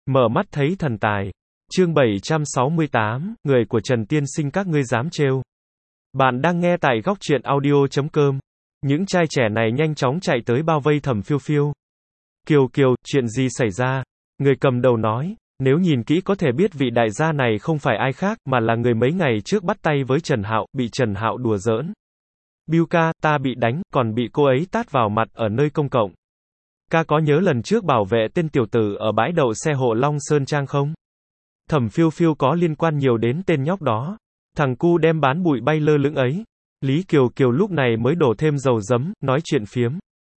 Mở mắt thấy thần tài. Chương 768, người của Trần Tiên Sinh các ngươi dám trêu. Bạn đang nghe tại góc truyện audio.com. Những trai trẻ này nhanh chóng chạy tới bao vây Thẩm Phiêu Phiêu. Kiều Kiều, chuyện gì xảy ra? Người cầm đầu nói, nếu nhìn kỹ có thể biết vị đại gia này không phải ai khác, mà là người mấy ngày trước bắt tay với Trần Hạo, bị Trần Hạo đùa giỡn. Bill ca, ta bị đánh, còn bị cô ấy tát vào mặt ở nơi công cộng. Ca có nhớ lần trước bảo vệ tên tiểu tử ở bãi đậu xe hộ Long Sơn Trang không? Thẩm Phiêu Phiêu có liên quan nhiều đến tên nhóc đó. Thằng cu đem bán bụi bay lơ lửng ấy. Lý Kiều Kiều lúc này mới đổ thêm dầu giấm, nói chuyện phiếm.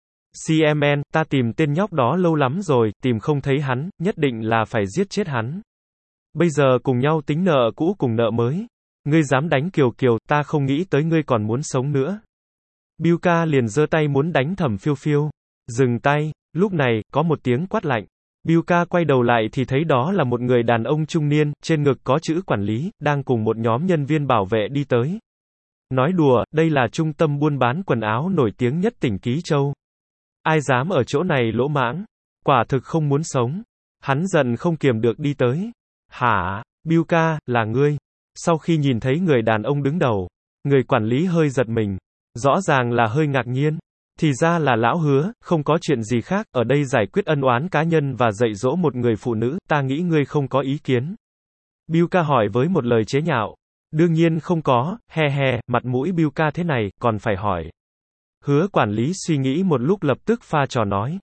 CMN, ta tìm tên nhóc đó lâu lắm rồi, tìm không thấy hắn, nhất định là phải giết chết hắn. Bây giờ cùng nhau tính nợ cũ cùng nợ mới. Ngươi dám đánh Kiều Kiều, ta không nghĩ tới ngươi còn muốn sống nữa. Bill ca liền giơ tay muốn đánh Thẩm Phiêu Phiêu. Dừng tay. Lúc này, có một tiếng quát lạnh. Bill ca quay đầu lại thì thấy đó là một người đàn ông trung niên, trên ngực có chữ quản lý, đang cùng một nhóm nhân viên bảo vệ đi tới. Nói đùa, đây là trung tâm buôn bán quần áo nổi tiếng nhất tỉnh Ký Châu. Ai dám ở chỗ này lỗ mãng? Quả thực không muốn sống. Hắn giận không kiềm được đi tới. Hả? Bill ca, là ngươi? Sau khi nhìn thấy người đàn ông đứng đầu, người quản lý hơi giật mình. Rõ ràng là hơi ngạc nhiên. Thì ra là lão Hứa, không có chuyện gì khác, ở đây giải quyết ân oán cá nhân và dạy dỗ một người phụ nữ, ta nghĩ ngươi không có ý kiến. Bill ca hỏi với một lời chế nhạo. Đương nhiên không có, he he, mặt mũi Bill ca thế này, còn phải hỏi. Hứa quản lý suy nghĩ một lúc lập tức pha trò nói.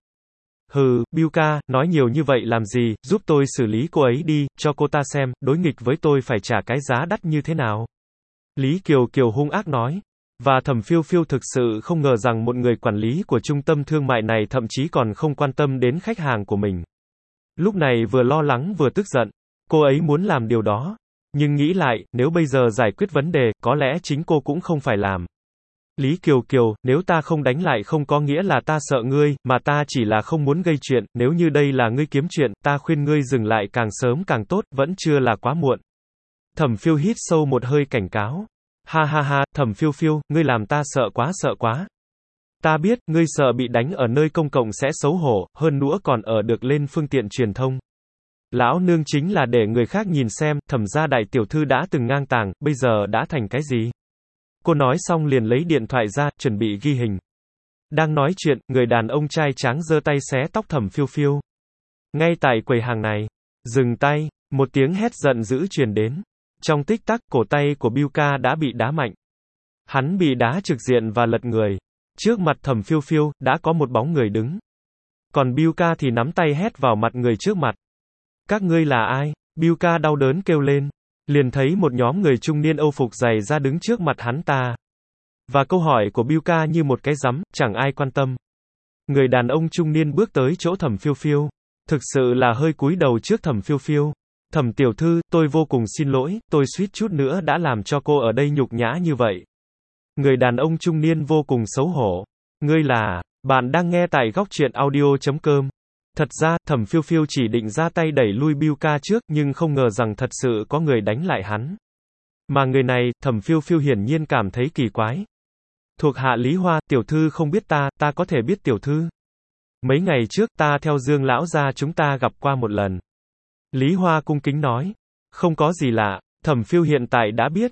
Hừ, Bill ca, nói nhiều như vậy làm gì, giúp tôi xử lý cô ấy đi, cho cô ta xem, đối nghịch với tôi phải trả cái giá đắt như thế nào. Lý Kiều Kiều hung ác nói. Và Thẩm Phiêu Phiêu thực sự không ngờ rằng một người quản lý của trung tâm thương mại này thậm chí còn không quan tâm đến khách hàng của mình. Lúc này vừa lo lắng vừa tức giận. Cô ấy muốn làm điều đó. Nhưng nghĩ lại, nếu bây giờ giải quyết vấn đề, có lẽ chính cô cũng không phải làm. Lý Kiều Kiều, nếu ta không đánh lại không có nghĩa là ta sợ ngươi, mà ta chỉ là không muốn gây chuyện, nếu như đây là ngươi kiếm chuyện, ta khuyên ngươi dừng lại càng sớm càng tốt, vẫn chưa là quá muộn. Thẩm Phiêu hít sâu một hơi cảnh cáo. Ha ha ha, Thẩm Phiêu Phiêu, ngươi làm ta sợ quá. Ta biết, ngươi sợ bị đánh ở nơi công cộng sẽ xấu hổ, hơn nữa còn ở được lên phương tiện truyền thông. Lão nương chính là để người khác nhìn xem, Thẩm gia đại tiểu thư đã từng ngang tàng, bây giờ đã thành cái gì? Cô nói xong liền lấy điện thoại ra, chuẩn bị ghi hình. Đang nói chuyện, người đàn ông trai tráng giơ tay xé tóc Thẩm Phiêu Phiêu. Ngay tại quầy hàng này. Dừng tay, một tiếng hét giận dữ truyền đến. Trong tích tắc, cổ tay của Bill ca đã bị đá mạnh. Hắn bị đá trực diện và lật người. Trước mặt Thẩm Phiêu Phiêu, đã có một bóng người đứng. Còn Bill ca thì nắm tay hét vào mặt người trước mặt. Các ngươi là ai? Bill ca đau đớn kêu lên. Liền thấy một nhóm người trung niên âu phục dày ra đứng trước mặt hắn ta. Và câu hỏi của Bill ca như một cái rắm, chẳng ai quan tâm. Người đàn ông trung niên bước tới chỗ Thẩm Phiêu Phiêu. Thực sự là hơi cúi đầu trước Thẩm Phiêu Phiêu. Thẩm tiểu thư, tôi vô cùng xin lỗi, tôi suýt chút nữa đã làm cho cô ở đây nhục nhã như vậy. Người đàn ông trung niên vô cùng xấu hổ. Ngươi là, bạn đang nghe tại góc truyện audio.com. Thật ra, Thẩm Phiêu Phiêu chỉ định ra tay đẩy lui Bill ca trước, nhưng không ngờ rằng thật sự có người đánh lại hắn. Mà người này, Thẩm Phiêu Phiêu hiển nhiên cảm thấy kỳ quái. Thuộc hạ Lý Hoa, tiểu thư không biết ta có thể biết tiểu thư. Mấy ngày trước, ta theo Dương lão gia chúng ta gặp qua một lần. Lý Hoa cung kính nói. Không có gì lạ, Thẩm Phiêu hiện tại đã biết.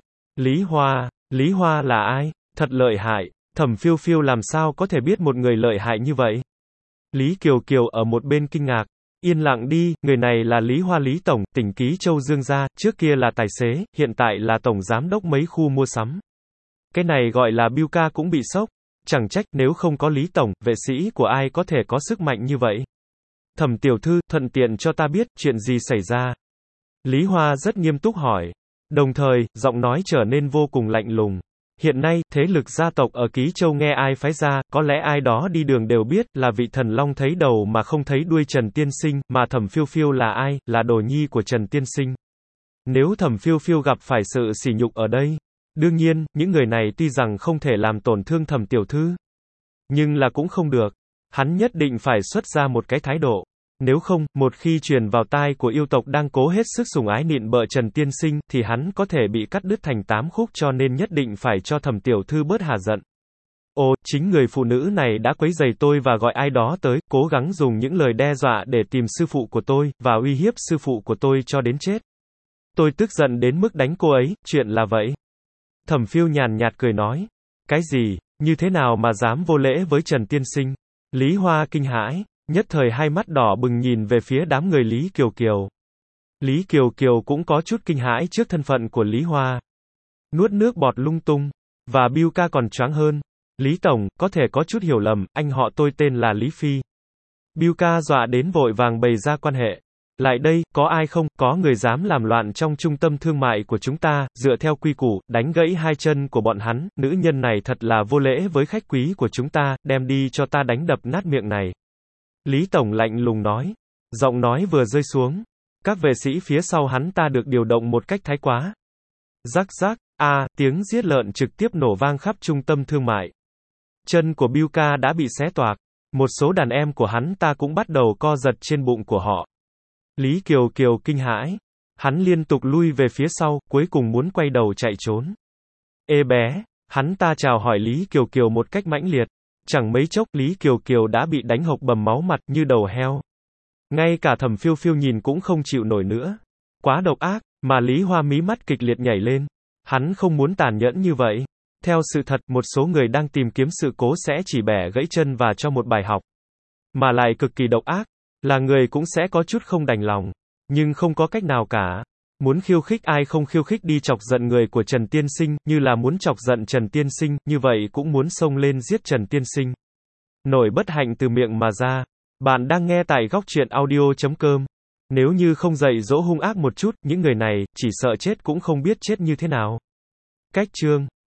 Lý Hoa là ai? Thật lợi hại. Thẩm Phiêu Phiêu làm sao có thể biết một người lợi hại như vậy? Lý Kiều Kiều ở một bên kinh ngạc. Yên lặng đi, người này là Lý Hoa Lý Tổng, tỉnh Ký Châu Dương gia, trước kia là tài xế, hiện tại là tổng giám đốc mấy khu mua sắm. Cái này gọi là Bill ca cũng bị sốc. Chẳng trách, nếu không có Lý Tổng, vệ sĩ của ai có thể có sức mạnh như vậy? Thẩm tiểu thư, thuận tiện cho ta biết, chuyện gì xảy ra? Lý Hoa rất nghiêm túc hỏi. Đồng thời, giọng nói trở nên vô cùng lạnh lùng. Hiện nay, thế lực gia tộc ở Ký Châu nghe ai phái ra, có lẽ ai đó đi đường đều biết, là vị thần long thấy đầu mà không thấy đuôi Trần Tiên Sinh, mà Thẩm Phiêu Phiêu là ai, là đồ nhi của Trần Tiên Sinh. Nếu Thẩm Phiêu Phiêu gặp phải sự sỉ nhục ở đây, đương nhiên, những người này tuy rằng không thể làm tổn thương Thẩm tiểu thư, nhưng là cũng không được. Hắn nhất định phải xuất ra một cái thái độ. Nếu không, một khi truyền vào tai của yêu tộc đang cố hết sức sủng ái nịnh bợ Trần Tiên Sinh, thì hắn có thể bị cắt đứt thành 8 khúc cho nên nhất định phải cho Thẩm tiểu thư bớt hà giận. Ồ, chính người phụ nữ này đã quấy rầy tôi và gọi ai đó tới, cố gắng dùng những lời đe dọa để tìm sư phụ của tôi, và uy hiếp sư phụ của tôi cho đến chết. Tôi tức giận đến mức đánh cô ấy, chuyện là vậy. Thẩm Phiêu nhàn nhạt cười nói. Cái gì, như thế nào mà dám vô lễ với Trần tiên sinh? Lý Hoa kinh hãi, nhất thời hai mắt đỏ bừng nhìn về phía đám người Lý Kiều Kiều. Lý Kiều Kiều cũng có chút kinh hãi trước thân phận của Lý Hoa. Nuốt nước bọt lung tung, và Bill ca còn choáng hơn. Lý Tổng, có thể có chút hiểu lầm, anh họ tôi tên là Lý Phi. Bill ca dọa đến vội vàng bày ra quan hệ. Lại đây, có ai không, có người dám làm loạn trong trung tâm thương mại của chúng ta, dựa theo quy củ, đánh gãy hai chân của bọn hắn, nữ nhân này thật là vô lễ với khách quý của chúng ta, đem đi cho ta đánh đập nát miệng này. Lý Tổng lạnh lùng nói. Giọng nói vừa rơi xuống. Các vệ sĩ phía sau hắn ta được điều động một cách thái quá. Rắc rắc, tiếng giết lợn trực tiếp nổ vang khắp trung tâm thương mại. Chân của Bill ca đã bị xé toạc. Một số đàn em của hắn ta cũng bắt đầu co giật trên bụng của họ. Lý Kiều Kiều kinh hãi. Hắn liên tục lui về phía sau, cuối cùng muốn quay đầu chạy trốn. Ê bé, hắn ta chào hỏi Lý Kiều Kiều một cách mãnh liệt. Chẳng mấy chốc, Lý Kiều Kiều đã bị đánh hộc bầm máu mặt như đầu heo. Ngay cả Thẩm Phiêu Phiêu nhìn cũng không chịu nổi nữa. Quá độc ác, mà Lý Hoa mí mắt kịch liệt nhảy lên. Hắn không muốn tàn nhẫn như vậy. Theo sự thật, một số người đang tìm kiếm sự cố sẽ chỉ bẻ gãy chân và cho một bài học. Mà lại cực kỳ độc ác. Là người cũng sẽ có chút không đành lòng. Nhưng không có cách nào cả. Muốn khiêu khích ai không khiêu khích đi chọc giận người của Trần Tiên Sinh, như là muốn chọc giận Trần Tiên Sinh, như vậy cũng muốn xông lên giết Trần Tiên Sinh. Nổi bất hạnh từ miệng mà ra. Bạn đang nghe tại góc truyện audio.com. Nếu như không dạy dỗ hung ác một chút, những người này, chỉ sợ chết cũng không biết chết như thế nào. Cách chương